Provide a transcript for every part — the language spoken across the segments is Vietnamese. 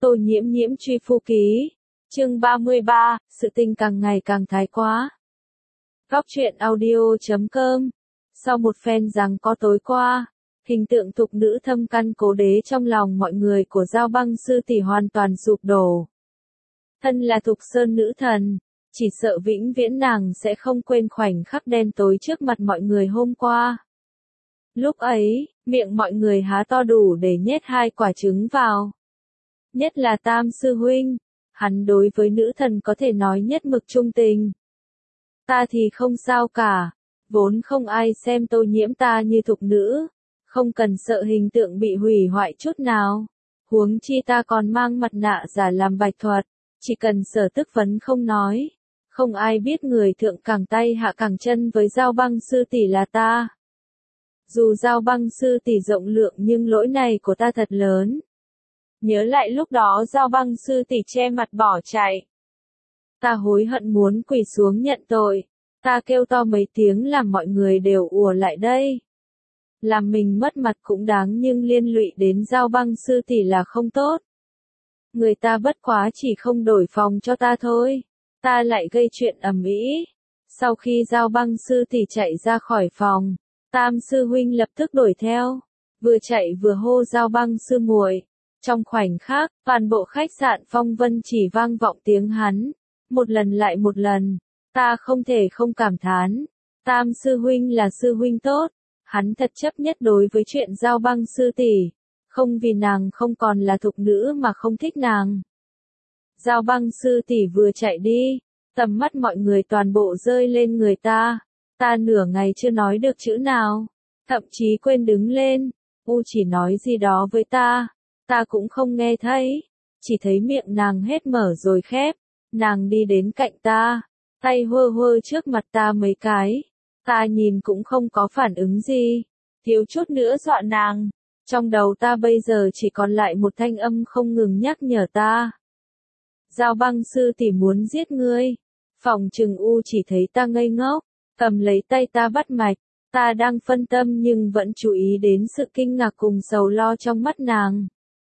Tô Nhiễm Nhiễm truy phu ký. Chương 33, sự tình càng ngày càng thái quá. Góc truyện audio.com. Sau một phen giằng co tối qua, hình tượng thục nữ thâm căn cố đế trong lòng mọi người của Giao Băng sư tỷ hoàn toàn sụp đổ. Thân là Thục Sơn nữ thần, chỉ sợ vĩnh viễn nàng sẽ không quên khoảnh khắc đen tối trước mặt mọi người hôm qua. Lúc ấy, miệng mọi người há to đủ để nhét 2 quả trứng vào. Nhất là Tam sư huynh, hắn đối với nữ thần có thể nói nhất mực trung tình. Ta thì không sao cả, vốn không ai xem Tô Nhiễm ta như thục nữ, không cần sợ hình tượng bị hủy hoại chút nào. Huống chi ta còn mang mặt nạ giả làm bạch thuật, chỉ cần Sở Tức Vấn không nói, không ai biết người thượng cẳng tay hạ cẳng chân với Giao Băng sư tỷ là ta. Dù Giao Băng sư tỷ rộng lượng nhưng lỗi này của ta thật lớn. Nhớ lại lúc đó Giao Băng sư tỷ che mặt bỏ chạy. Ta hối hận muốn quỳ xuống nhận tội. Ta kêu to mấy tiếng làm mọi người đều ùa lại đây. Làm mình mất mặt cũng đáng nhưng liên lụy đến Giao Băng sư tỷ là không tốt. Người ta bất quá chỉ không đổi phòng cho ta thôi. Ta lại gây chuyện ầm ĩ. Sau khi Giao Băng sư tỷ chạy ra khỏi phòng, Tam sư huynh lập tức đuổi theo. Vừa chạy vừa hô Giao Băng sư muội. Trong khoảnh khắc, toàn bộ khách sạn Phong Vân chỉ vang vọng tiếng hắn. Một lần lại một lần, ta không thể không cảm thán. Tam sư huynh là sư huynh tốt. Hắn thật chấp nhất đối với chuyện Giao Băng sư tỷ. Không vì nàng không còn là thục nữ mà không thích nàng. Giao Băng sư tỷ vừa chạy đi, tầm mắt mọi người toàn bộ rơi lên người ta. Ta nửa ngày chưa nói được chữ nào, thậm chí quên đứng lên. U chỉ nói gì đó với ta. Ta cũng không nghe thấy, chỉ thấy miệng nàng hết mở rồi khép. Nàng đi đến cạnh ta, tay hơ hơ trước mặt ta mấy cái. Ta nhìn cũng không có phản ứng gì, thiếu chút nữa dọa nàng. Trong đầu ta bây giờ chỉ còn lại một thanh âm không ngừng nhắc nhở ta. Giao Băng sư tỷ muốn giết ngươi. Phòng trừng U chỉ thấy ta ngây ngốc, cầm lấy tay ta bắt mạch. Ta đang phân tâm nhưng vẫn chú ý đến sự kinh ngạc cùng sầu lo trong mắt nàng.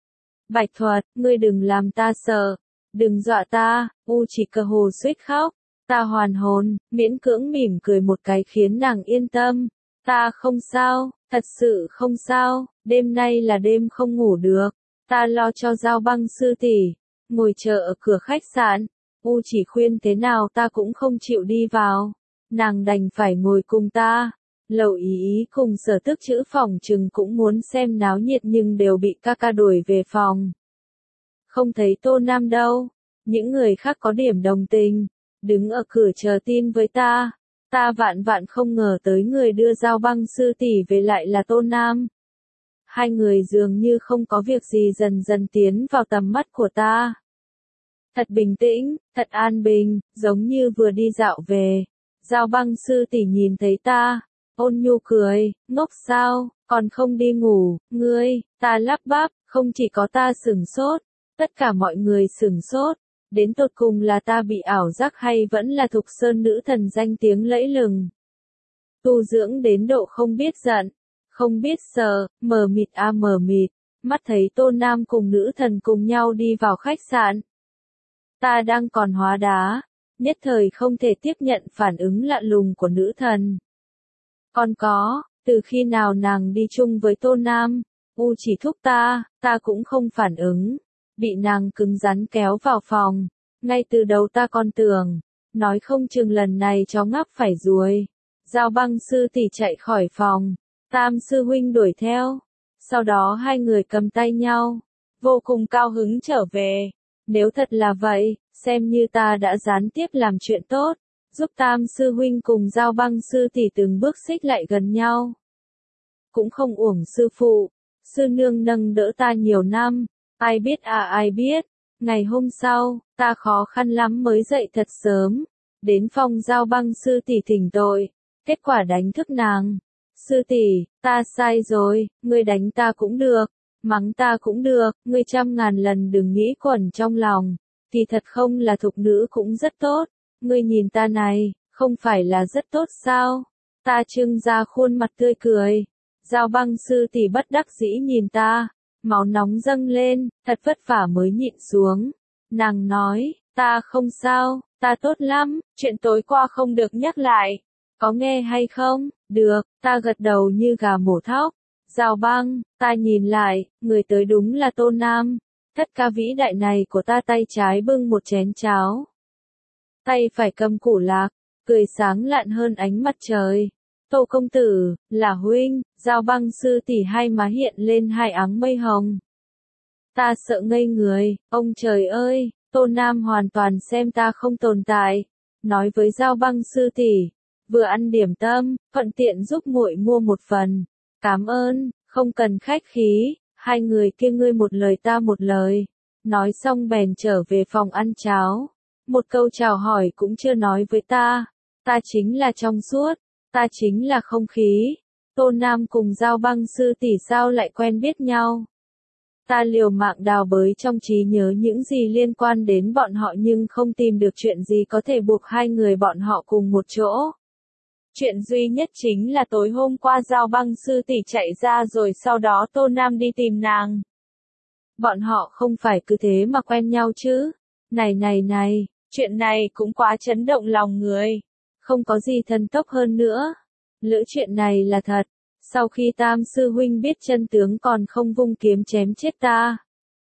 Bạch thuật, ngươi đừng làm ta sợ, đừng dọa ta. U chỉ cơ hồ suýt khóc. Ta hoàn hồn, miễn cưỡng mỉm cười một cái khiến nàng yên tâm. Ta không sao, thật sự không sao, đêm nay là đêm không ngủ được. Ta lo cho Giao Băng sư tỷ, ngồi chờ ở cửa khách sạn. U chỉ khuyên thế nào ta cũng không chịu đi vào. Nàng đành phải ngồi cùng ta. Lầu ý cùng Sở Tức chữ phòng trừng cũng muốn xem náo nhiệt nhưng đều bị ca ca đuổi về phòng. Không thấy Tô Nam đâu. Những người khác có điểm đồng tình, đứng ở cửa chờ tin với ta. Ta vạn vạn không ngờ tới người đưa Giao Băng sư tỷ về lại là Tô Nam. Hai người dường như không có việc gì dần dần tiến vào tầm mắt của ta. Thật bình tĩnh, thật an bình, giống như vừa đi dạo về. Giao Băng sư tỷ nhìn thấy ta, ôn nhu cười, ngốc sao, còn không đi ngủ, ngươi. Ta lắp bắp, không chỉ có ta sửng sốt, tất cả mọi người sửng sốt. Đến tột cùng là ta bị ảo giác hay vẫn là Thục Sơn nữ thần danh tiếng lẫy lừng. Tu dưỡng đến độ không biết giận, không biết sợ, mờ mịt mờ mịt, mắt thấy Tô Nam cùng nữ thần cùng nhau đi vào khách sạn. Ta đang còn hóa đá, nhất thời không thể tiếp nhận phản ứng lạ lùng của nữ thần. Còn có, từ khi nào nàng đi chung với Tô Nam, U chỉ thúc ta cũng không phản ứng. Bị nàng cứng rắn kéo vào phòng. Ngay từ đầu ta còn tưởng, nói không chừng lần này chó ngáp phải ruồi. Giao Băng sư tỷ chạy khỏi phòng, Tam sư huynh đuổi theo. Sau đó hai người cầm tay nhau, vô cùng cao hứng trở về. Nếu thật là vậy, xem như ta đã gián tiếp làm chuyện tốt, giúp Tam sư huynh cùng Giao Băng sư tỷ từng bước xích lại gần nhau. Cũng không uổng sư phụ, sư nương nâng đỡ ta nhiều năm. Ai biết ai biết, ngày hôm sau, ta khó khăn lắm mới dậy thật sớm, đến phòng Giao Băng sư tỷ thỉnh tội, kết quả đánh thức nàng. Sư tỷ, ta sai rồi, ngươi đánh ta cũng được, mắng ta cũng được, ngươi 100.000 lần đừng nghĩ quẩn trong lòng, thì thật không là thục nữ cũng rất tốt, ngươi nhìn ta này, không phải là rất tốt sao? Ta trưng ra khuôn mặt tươi cười. Giao Băng sư tỷ bất đắc dĩ nhìn ta. máu nóng dâng lên, thật vất vả mới nhịn xuống. Nàng nói, ta không sao, ta tốt lắm, chuyện tối qua không được nhắc lại. Có nghe hay không? Được, ta gật đầu như gà mổ thóc. Giao Băng, ta nhìn lại, người tới đúng là Tô Nam. Thất ca vĩ đại này của ta tay trái bưng một chén cháo. Tay phải cầm củ lạc, cười sáng lạn hơn ánh mặt trời. Tô công tử, là huynh, Giao Băng sư tỷ hai má hiện lên hai áng mây hồng. Ta sợ ngây người, ông trời ơi, Tô Nam hoàn toàn xem ta không tồn tại. Nói với Giao Băng sư tỷ, vừa ăn điểm tâm, thuận tiện giúp muội mua một phần. Cảm ơn, không cần khách khí, hai người kia ngươi một lời ta một lời. Nói xong bèn trở về phòng ăn cháo. Một câu chào hỏi cũng chưa nói với ta. Ta chính là trong suốt, ta chính là không khí. Tô Nam cùng Giao Băng sư tỷ sao lại quen biết nhau. Ta liều mạng đào bới trong trí nhớ những gì liên quan đến bọn họ nhưng không tìm được chuyện gì có thể buộc hai người bọn họ cùng một chỗ. Chuyện duy nhất chính là tối hôm qua Giao Băng sư tỷ chạy ra rồi sau đó Tô Nam đi tìm nàng. Bọn họ không phải cứ thế mà quen nhau chứ. Này, chuyện này cũng quá chấn động lòng người. Không có gì thần tốc hơn nữa. Lỡ chuyện này là thật. Sau khi Tam sư huynh biết chân tướng còn không vung kiếm chém chết ta.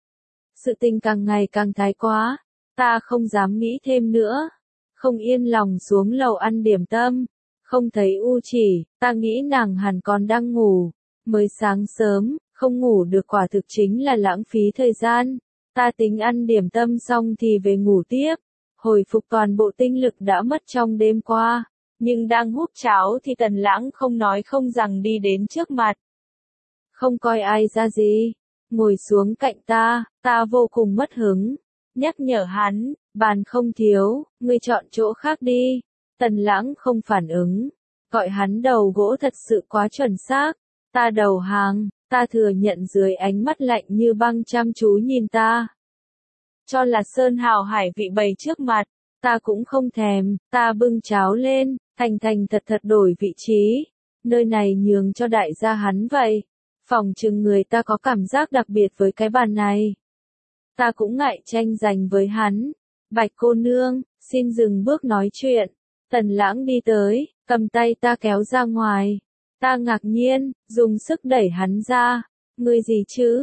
Sự tình càng ngày càng thái quá. Ta không dám nghĩ thêm nữa. Không yên lòng xuống lầu ăn điểm tâm. Không thấy U Chỉ, ta nghĩ nàng hẳn còn đang ngủ. Mới sáng sớm, không ngủ được quả thực chính là lãng phí thời gian. Ta tính ăn điểm tâm xong thì về ngủ tiếp. Hồi phục toàn bộ tinh lực đã mất trong đêm qua. Nhưng đang húp cháo thì Tần Lãng không nói không rằng đi đến trước mặt. Không coi ai ra gì. Ngồi xuống cạnh ta vô cùng mất hứng. Nhắc nhở hắn, bàn không thiếu, ngươi chọn chỗ khác đi. Tần Lãng không phản ứng. Gọi hắn đầu gỗ thật sự quá chuẩn xác. Ta đầu hàng, ta thừa nhận dưới ánh mắt lạnh như băng chăm chú nhìn ta. Cho là sơn hào hải vị bày trước mặt. Ta cũng không thèm, ta bưng cháo lên, thành thật đổi vị trí. Nơi này nhường cho đại gia hắn vậy. Phòng chừng người ta có cảm giác đặc biệt với cái bàn này. Ta cũng ngại tranh giành với hắn. Bạch cô nương, xin dừng bước nói chuyện. Tần Lãng đi tới, cầm tay ta kéo ra ngoài. Ta ngạc nhiên, dùng sức đẩy hắn ra. Ngươi gì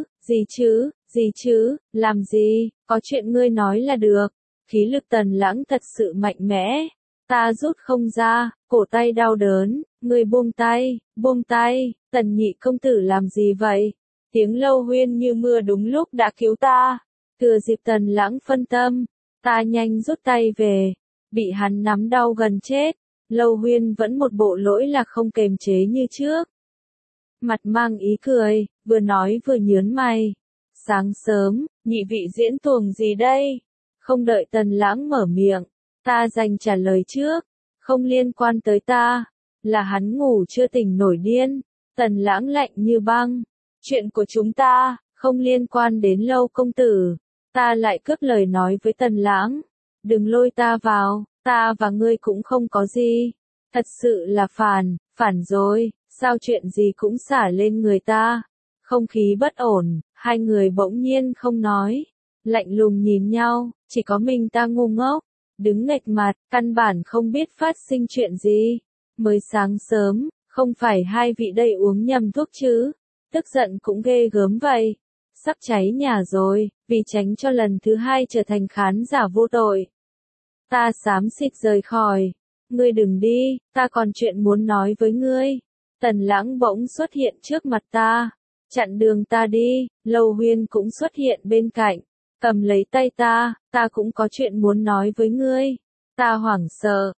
chứ, làm gì, có chuyện ngươi nói là được. Khí lực Tần Lãng thật sự mạnh mẽ. Ta rút không ra, cổ tay đau đớn, ngươi buông tay, Tần nhị công tử làm gì vậy? Tiếng Lâu Huyên như mưa đúng lúc đã cứu ta. Thừa dịp Tần Lãng phân tâm, ta nhanh rút tay về. Bị hắn nắm đau gần chết. Lâu Huyên vẫn một bộ lỗi là không kềm chế như trước. Mặt mang ý cười, vừa nói vừa nhớn mày. Sáng sớm, nhị vị diễn tuồng gì đây? Không đợi Tần Lãng mở miệng, ta dành trả lời trước. Không liên quan tới ta. Là hắn ngủ chưa tỉnh nổi điên. Tần Lãng lạnh như băng. Chuyện của chúng ta, không liên quan đến Lâu công tử. Ta lại cướp lời nói với Tần Lãng. Đừng lôi ta vào, ta và ngươi cũng không có gì. Thật sự là phản rồi, sao chuyện gì cũng xả lên người ta. Không khí bất ổn, hai người bỗng nhiên không nói. Lạnh lùng nhìn nhau, chỉ có mình ta ngu ngốc. Đứng nghệch mặt, căn bản không biết phát sinh chuyện gì. Mới sáng sớm, không phải hai vị đây uống nhầm thuốc chứ. Tức giận cũng ghê gớm vậy. Sắp cháy nhà rồi, vì tránh cho lần thứ hai trở thành khán giả vô tội. Ta xám xịt rời khỏi. Ngươi đừng đi, ta còn chuyện muốn nói với ngươi. Tần Lãng bỗng xuất hiện trước mặt ta. Chặn đường ta đi. Lâu Huyên cũng xuất hiện bên cạnh. Cầm lấy tay ta cũng có chuyện muốn nói với ngươi. Ta hoảng sợ,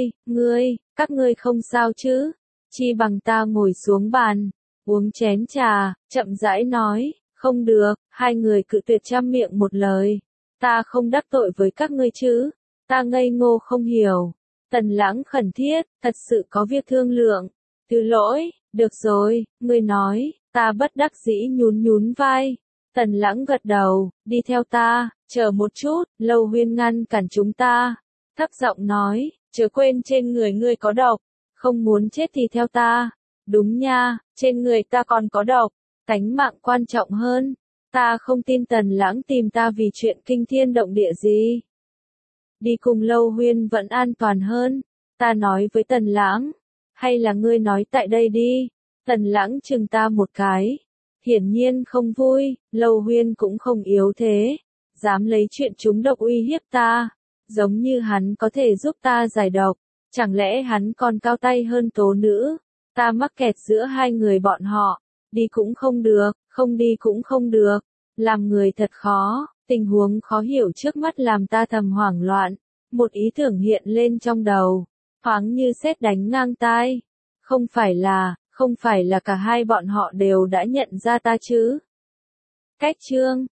các ngươi không sao chứ? Chi bằng ta ngồi xuống bàn, uống chén trà, chậm rãi nói, không được, hai người cự tuyệt trăm miệng một lời. Ta không đắc tội với các ngươi chứ? Ta ngây ngô không hiểu. Tần Lãng khẩn thiết, thật sự có việc thương lượng. Thứ lỗi, được rồi, ngươi nói, ta bất đắc dĩ nhún vai. Tần Lãng gật đầu, đi theo ta, chờ một chút, Lâu Huyên ngăn cản chúng ta. Thấp giọng nói, chớ quên trên người ngươi có độc, không muốn chết thì theo ta. Đúng nha, trên người ta còn có độc. Tánh mạng quan trọng hơn. Ta không tin Tần Lãng tìm ta vì chuyện kinh thiên động địa gì. Đi cùng Lâu Huyên vẫn an toàn hơn. Ta nói với Tần Lãng. Hay là ngươi nói tại đây đi. Tần Lãng chừng ta một cái. Hiển nhiên không vui, Lâu Huyên cũng không yếu thế. Dám lấy chuyện trúng độc uy hiếp ta. Giống như hắn có thể giúp ta giải độc. Chẳng lẽ hắn còn cao tay hơn Tố Nữ? Ta mắc kẹt giữa hai người bọn họ. Đi cũng không được, không đi cũng không được. Làm người thật khó, tình huống khó hiểu trước mắt làm ta thầm hoảng loạn. Một ý tưởng hiện lên trong đầu, thoáng như sét đánh ngang tai. Không phải là cả hai bọn họ đều đã nhận ra ta chứ? Cách chương